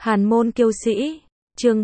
Hàn môn kiêu sĩ, chương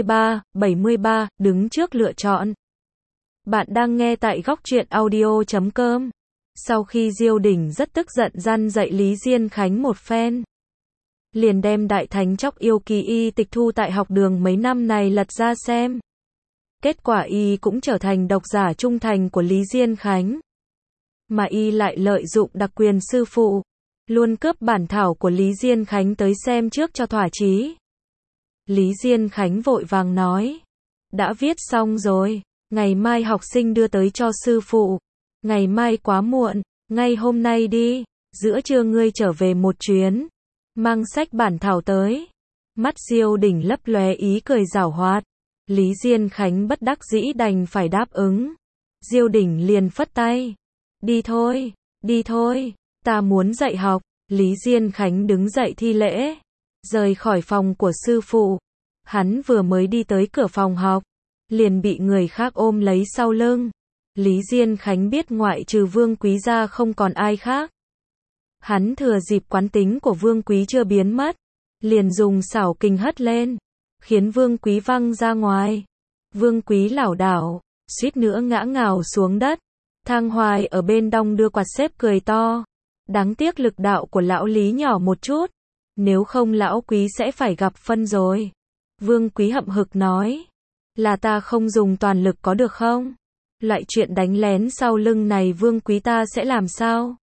73, đứng trước lựa chọn. Bạn đang nghe tại góc truyện audio.com. Sau khi Diêu Đình rất tức giận răn dạy Lý Diên Khánh một phen, liền đem Đại Thánh Chóc Yêu Kỳ y tịch thu tại học đường mấy năm này lật ra xem. Kết quả y cũng trở thành độc giả trung thành của Lý Diên Khánh. Mà y lại lợi dụng đặc quyền sư phụ, luôn cướp bản thảo của Lý Diên Khánh tới xem trước cho thỏa chí. Lý Diên Khánh vội vàng nói, đã viết xong rồi, ngày mai học sinh đưa tới cho sư phụ. Ngày mai quá muộn, ngay hôm nay đi, giữa trưa ngươi trở về một chuyến, mang sách bản thảo tới. Mắt Diêu Đình lấp lóe ý cười giảo hoạt. Lý Diên Khánh bất đắc dĩ đành phải đáp ứng. Diêu Đình liền phất tay, đi thôi, ta muốn dạy học. Lý Diên Khánh đứng dậy thi lễ, rời khỏi phòng của sư phụ. Hắn vừa mới đi tới cửa phòng học, liền bị người khác ôm lấy sau lưng. Lý Diên Khánh biết ngoại trừ Vương Quý ra không còn ai khác. Hắn thừa dịp quán tính của Vương Quý chưa biến mất, liền dùng xảo kình hất lên, khiến Vương Quý văng ra ngoài. Vương Quý lảo đảo, suýt nữa ngã ngào xuống đất. Thang Hoài ở bên đong đưa quạt xếp cười to. Đáng tiếc lực đạo của lão Lý nhỏ một chút, nếu không lão Quý sẽ phải gặp phân rồi. Vương Quý hậm hực nói, là ta không dùng toàn lực có được không? Loại chuyện đánh lén sau lưng này Vương Quý ta sẽ làm sao?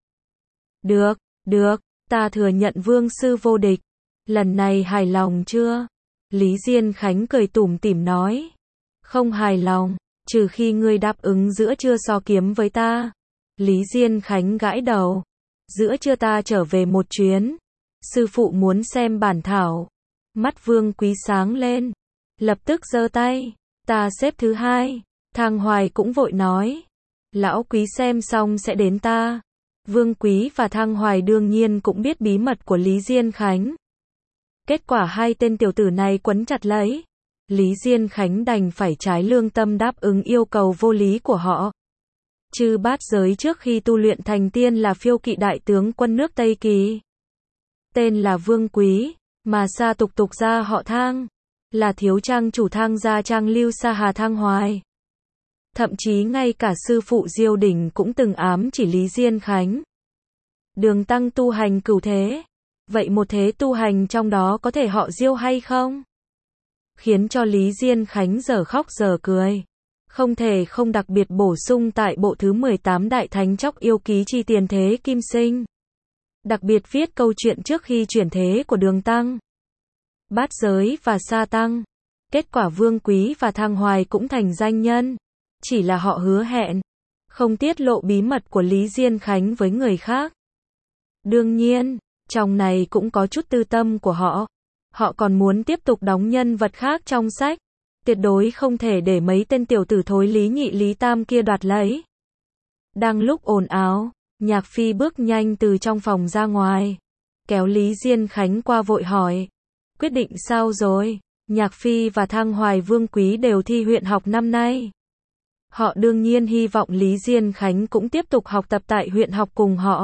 Được, ta thừa nhận Vương sư vô địch. Lần này hài lòng chưa? Lý Diên Khánh cười tủm tỉm nói, không hài lòng, trừ khi ngươi đáp ứng giữa trưa so kiếm với ta. Lý Diên Khánh gãi đầu, giữa trưa ta trở về một chuyến, sư phụ muốn xem bản thảo. Mắt Vương Quý sáng lên, lập tức giơ tay, ta xếp thứ hai. Thang Hoài cũng vội nói, lão Quý xem xong sẽ đến ta. Vương Quý và Thang Hoài đương nhiên cũng biết bí mật của Lý Diên Khánh. Kết quả hai tên tiểu tử này quấn chặt lấy. Lý Diên Khánh đành phải trái lương tâm đáp ứng yêu cầu vô lý của họ. Chư Bát Giới trước khi tu luyện thành tiên là phiêu kỵ đại tướng quân nước Tây Kỳ, tên là Vương Quý, mà xa tục tục gia họ Thang, là thiếu trang chủ Thang gia Trang Lưu Sa Hà Thang Hoài. Thậm chí ngay cả sư phụ Diêu Đình cũng từng ám chỉ Lý Diên Khánh. Đường tăng tu hành cửu thế, vậy một thế tu hành trong đó có thể họ Diêu hay không? Khiến cho Lý Diên Khánh giờ khóc giờ cười. Không thể không đặc biệt bổ sung tại bộ thứ 18 Đại Thánh Chóc Yêu Ký chi tiền thế Kim Sinh. Đặc biệt viết câu chuyện trước khi chuyển thế của Đường Tăng, Bát Giới và Sa Tăng. Kết quả Vương Quý và Thang Hoài cũng thành danh nhân. Chỉ là họ hứa hẹn không tiết lộ bí mật của Lý Diên Khánh với người khác. Đương nhiên, trong này cũng có chút tư tâm của họ. Họ còn muốn tiếp tục đóng nhân vật khác trong sách. Tuyệt đối không thể để mấy tên tiểu tử thối Lý Nhị Lý Tam kia đoạt lấy. Đang lúc ồn ào, Nhạc Phi bước nhanh từ trong phòng ra ngoài, kéo Lý Diên Khánh qua vội hỏi, quyết định sao rồi? Nhạc Phi và Thang Hoài Vương Quý đều thi huyện học năm nay. Họ đương nhiên hy vọng Lý Diên Khánh cũng tiếp tục học tập tại huyện học cùng họ.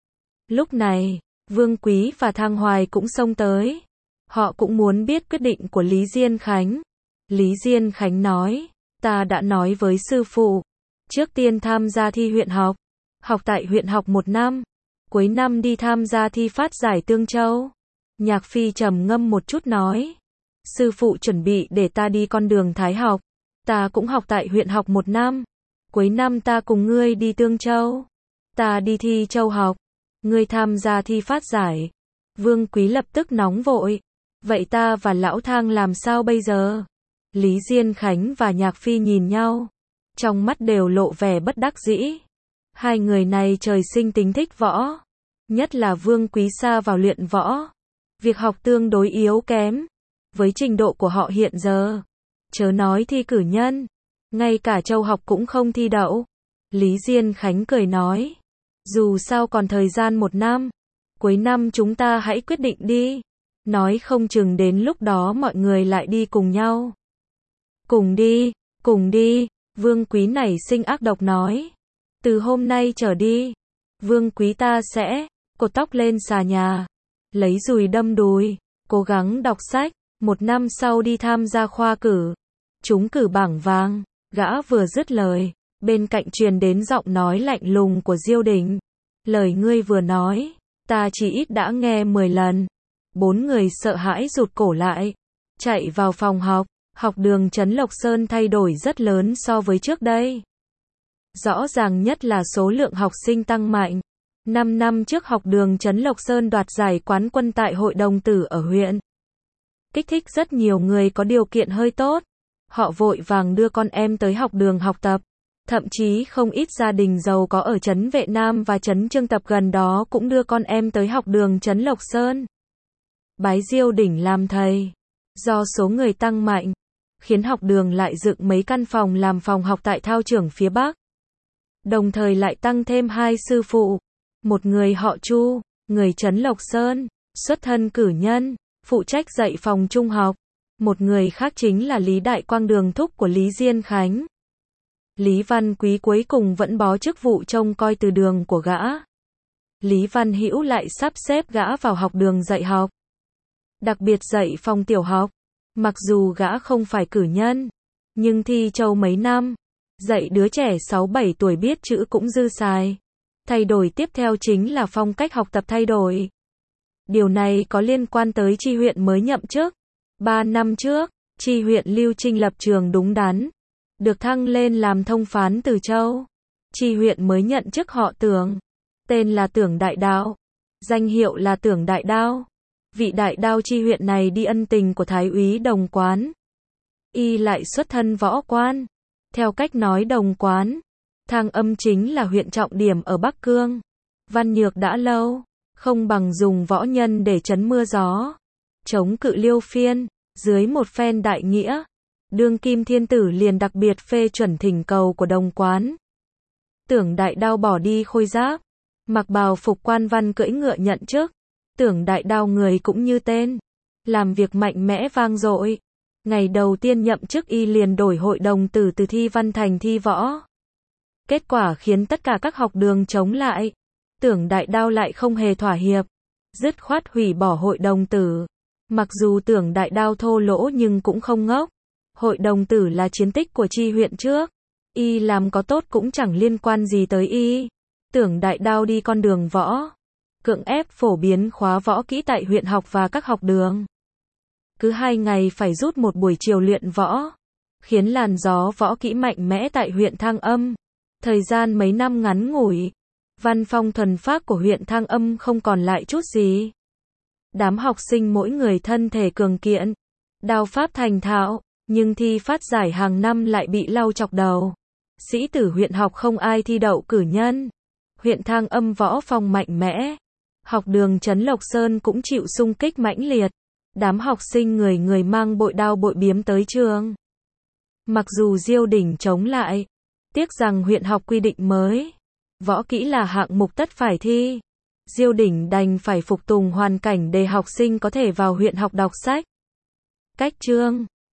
Lúc này, Vương Quý và Thang Hoài cũng xông tới. Họ cũng muốn biết quyết định của Lý Diên Khánh. Lý Diên Khánh nói, ta đã nói với sư phụ, trước tiên tham gia thi huyện học, học tại huyện học một năm, cuối năm đi tham gia thi phát giải Tương Châu. Nhạc Phi trầm ngâm một chút nói, sư phụ chuẩn bị để ta đi con đường Thái học, ta cũng học tại huyện học một năm, cuối năm ta cùng ngươi đi Tương Châu, ta đi thi Châu học, ngươi tham gia thi phát giải. Vương Quý lập tức nóng vội, vậy ta và lão Thang làm sao bây giờ? Lý Diên Khánh và Nhạc Phi nhìn nhau, trong mắt đều lộ vẻ bất đắc dĩ. Hai người này trời sinh tính thích võ, nhất là Vương Quý sa vào luyện võ, việc học tương đối yếu kém. Với trình độ của họ hiện giờ, chớ nói thi cử nhân, ngay cả Châu học cũng không thi đậu. Lý Diên Khánh cười nói, dù sao còn thời gian một năm, cuối năm chúng ta hãy quyết định đi, nói không chừng đến lúc đó mọi người lại đi cùng nhau. Cùng đi, Vương Quý nảy sinh ác độc nói, từ hôm nay trở đi, Vương Quý ta sẽ cột tóc lên xà nhà, lấy dùi đâm đùi, cố gắng đọc sách, 1 năm sau đi tham gia khoa cử, trúng cử bảng vàng. Gã vừa dứt lời, bên cạnh truyền đến giọng nói lạnh lùng của Diêu Đình. Lời ngươi vừa nói, ta chỉ ít đã nghe 10 lần. 4 người sợ hãi rụt cổ lại, chạy vào phòng học. Học đường Trấn Lộc Sơn thay đổi rất lớn so với trước đây. Rõ ràng nhất là số lượng học sinh tăng mạnh. 5 năm trước học đường Trấn Lộc Sơn đoạt giải quán quân tại hội đồng tử ở huyện. Kích thích rất nhiều người có điều kiện hơi tốt. Họ vội vàng đưa con em tới học đường học tập. Thậm chí không ít gia đình giàu có ở trấn Vệ Nam và trấn Trương Tập gần đó cũng đưa con em tới học đường Trấn Lộc Sơn. Bái Diêu Đỉnh làm thầy. Do số người tăng mạnh, khiến học đường lại dựng mấy căn phòng làm phòng học tại thao trường phía Bắc. Đồng thời lại tăng thêm 2 sư phụ. Một người họ Chu, người Trấn Lộc Sơn, xuất thân cử nhân, phụ trách dạy phòng trung học. Một người khác chính là Lý Đại Quang đường thúc của Lý Diên Khánh. Lý Văn Quý cuối cùng vẫn bó chức vụ trông coi từ đường của gã. Lý Văn Hữu lại sắp xếp gã vào học đường dạy học. Đặc biệt dạy phòng tiểu học. Mặc dù gã không phải cử nhân, nhưng thi châu mấy năm, dạy đứa trẻ 6-7 tuổi biết chữ cũng dư xài. Thay đổi tiếp theo chính là phong cách học tập thay đổi. Điều này có liên quan tới Tri huyện mới nhậm chức. 3 năm trước, Tri huyện Lưu Trinh lập trường đúng đắn, được thăng lên làm thông phán Từ Châu. Tri huyện mới nhận chức họ Tưởng, tên là Tưởng Đại Đao, danh hiệu là Tưởng Đại Đao. Vị đại đao tri huyện này đi ân tình của Thái úy Đồng Quán. Y lại xuất thân võ quan. Theo cách nói Đồng Quán, Thang Âm chính là huyện trọng điểm ở Bắc Cương. Văn nhược đã lâu, không bằng dùng võ nhân để trấn mưa gió. Chống cự Liêu Phiên, dưới một phen đại nghĩa, đương kim thiên tử liền đặc biệt phê chuẩn thỉnh cầu của Đồng Quán. Tưởng Đại Đao bỏ đi khôi giáp, mặc bào phục quan văn cưỡi ngựa nhận chức. Tưởng Đại Đao người cũng như tên, làm việc mạnh mẽ vang dội. Ngày đầu tiên nhậm chức y liền đổi hội đồng tử từ thi văn thành thi võ. Kết quả khiến tất cả các học đường chống lại. Tưởng Đại Đao lại không hề thỏa hiệp, dứt khoát hủy bỏ hội đồng tử. Mặc dù Tưởng Đại Đao thô lỗ nhưng cũng không ngốc. Hội đồng tử là chiến tích của Tri huyện trước. Y làm có tốt cũng chẳng liên quan gì tới y. Tưởng Đại Đao đi con đường võ, cưỡng ép phổ biến khóa võ kỹ tại huyện học và các học đường. Cứ 2 ngày phải rút một buổi chiều luyện võ, khiến làn gió võ kỹ mạnh mẽ tại huyện Thang Âm. Thời gian mấy năm ngắn ngủi, văn phong thuần phác của huyện Thang Âm không còn lại chút gì. Đám học sinh mỗi người thân thể cường kiện, đao pháp thành thạo, nhưng thi phát giải hàng năm lại bị lau chọc đầu. Sĩ tử huyện học không ai thi đậu cử nhân. Huyện Thang Âm võ phong mạnh mẽ. Học đường Trấn Lộc Sơn cũng chịu xung kích mãnh liệt. Đám học sinh người người mang bội đao bội biếm tới trường. Mặc dù Diêu Đỉnh chống lại, tiếc rằng huyện học quy định mới, võ kỹ là hạng mục tất phải thi. Diêu Đỉnh đành phải phục tùng hoàn cảnh để học sinh có thể vào huyện học đọc sách. Cách chương